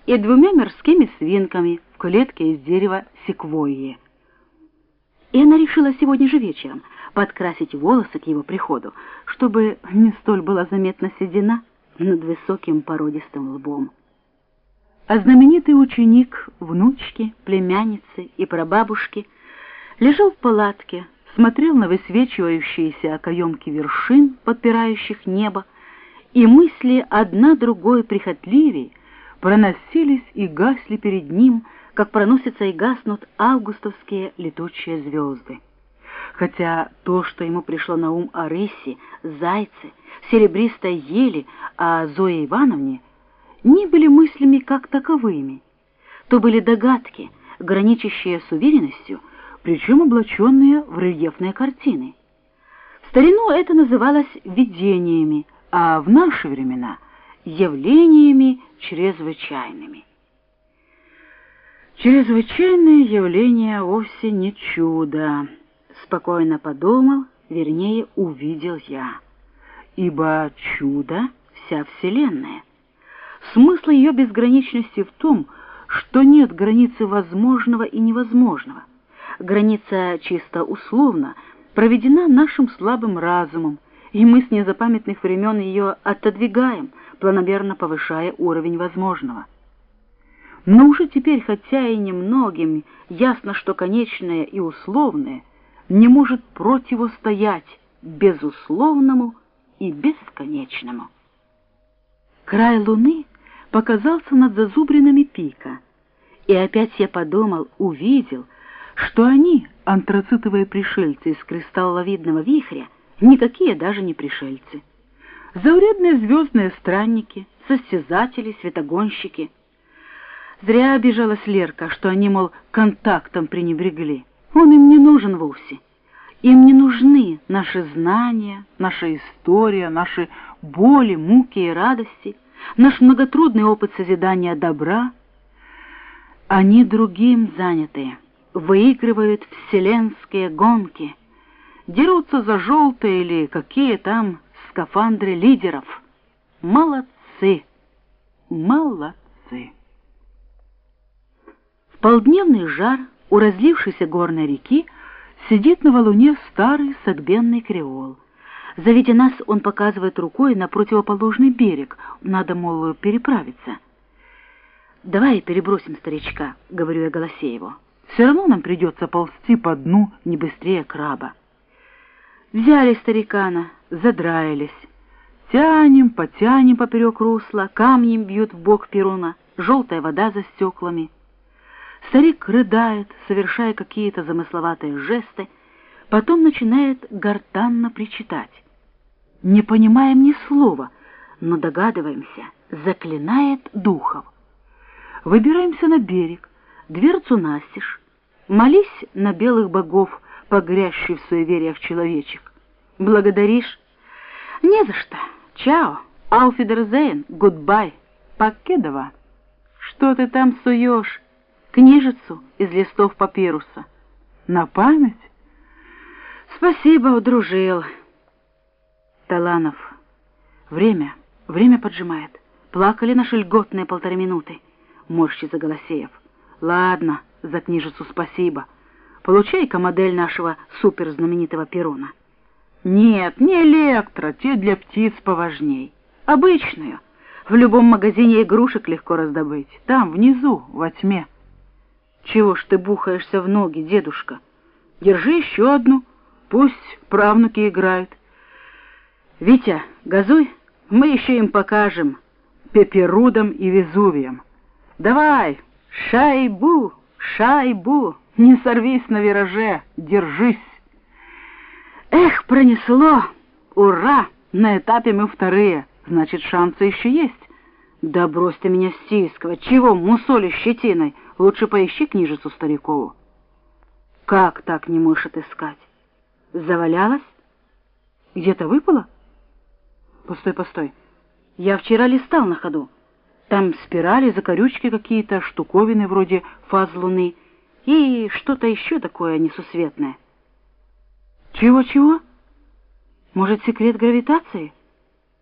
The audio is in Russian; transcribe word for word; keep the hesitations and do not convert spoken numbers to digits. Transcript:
и двумя морскими свинками в клетке из дерева секвойи. И она решила сегодня же вечером подкрасить волосы к его приходу, чтобы не столь была заметна седина над высоким породистым лбом. А знаменитый ученик, внучки, племянницы и прабабушки лежал в палатке, смотрел на высвечивающиеся окоемки вершин, подпирающих небо, и мысли одна другой прихотливей проносились и гасли перед ним, как проносятся и гаснут августовские летучие звезды. Хотя то, что ему пришло на ум о рысе, зайце, серебристой ели, о Зое Ивановне, не были мыслями как таковыми. То были догадки, граничащие с уверенностью, причем облаченные в рельефные картины. В старину это называлось видениями, а в наши времена — явлениями чрезвычайными. Чрезвычайное явление вовсе не чудо, спокойно подумал, вернее, увидел я, ибо чудо — вся Вселенная. Смысл ее безграничности в том, что нет границы возможного и невозможного. Граница чисто условно проведена нашим слабым разумом, и мы с незапамятных времен ее отодвигаем, планомерно повышая уровень возможного. Но уже теперь, хотя и немногим, ясно, что конечное и условное не может противостоять безусловному и бесконечному. Край луны показался над зазубринами пика, и опять я подумал, увидел, что они, антрацитовые пришельцы из кристалловидного вихря, никакие даже не пришельцы. Заурядные звездные странники, состязатели, светогонщики. Зря обижалась Лерка, что они, мол, контактом пренебрегли. Он им не нужен вовсе. Им не нужны наши знания, наша история, наши боли, муки и радости, наш многотрудный опыт созидания добра. Они другим заняты, выигрывают вселенские гонки, дерутся за желтые или какие там скафандры лидеров. Молодцы, молодцы. В полдневный жар у разлившейся горной реки сидит на валуне старый согбенный креол. Завидя нас, он показывает рукой на противоположный берег. Надо, мол, переправиться. «Давай перебросим старичка», — говорю я Голосееву. «Все равно нам придется ползти по дну не быстрее краба». Взяли старикана, задраились. Тянем, потянем поперек русла, камнем бьют в бок Перуна, желтая вода за стеклами. Старик рыдает, совершая какие-то замысловатые жесты, потом начинает гортанно причитать. Не понимаем ни слова, но догадываемся, заклинает духов. Выбираемся на берег, дверцу настежь, молись на белых богов, погрязший в суевериях человечек. Благодаришь? Не за что. Чао, ауфидерзейн, гудбай, покедова. Что ты там суешь? Книжицу из листов папируса. На память? Спасибо, удружил. Таланов. Время, время поджимает. Плакали наши льготные полторы минуты. Морщится Голосеев. Ладно, за книжицу спасибо. Получай-ка модель нашего суперзнаменитого Перуна. Нет, не электро, те для птиц поважней. Обычную. В любом магазине игрушек легко раздобыть. Там, внизу, во тьме. Чего ж ты бухаешься в ноги, дедушка? Держи еще одну, пусть правнуки играют. Витя, газуй, мы еще им покажем Пеперудом и Везувием. Давай, шайбу, шайбу, не сорвись на вираже, держись. Эх, пронесло! Ура! На этапе мы вторые, значит, шансы еще есть. Да брось ты меня стискивать, чего мусолишь щетиной? Лучше поищи книжицу Старикову. Как так не можешь отыскать? Завалялась? Где-то выпала? Постой, постой. Я вчера листал на ходу. Там спирали, закорючки какие-то, штуковины вроде фаз луны и что-то еще такое несусветное. Чего-чего? Может, секрет гравитации?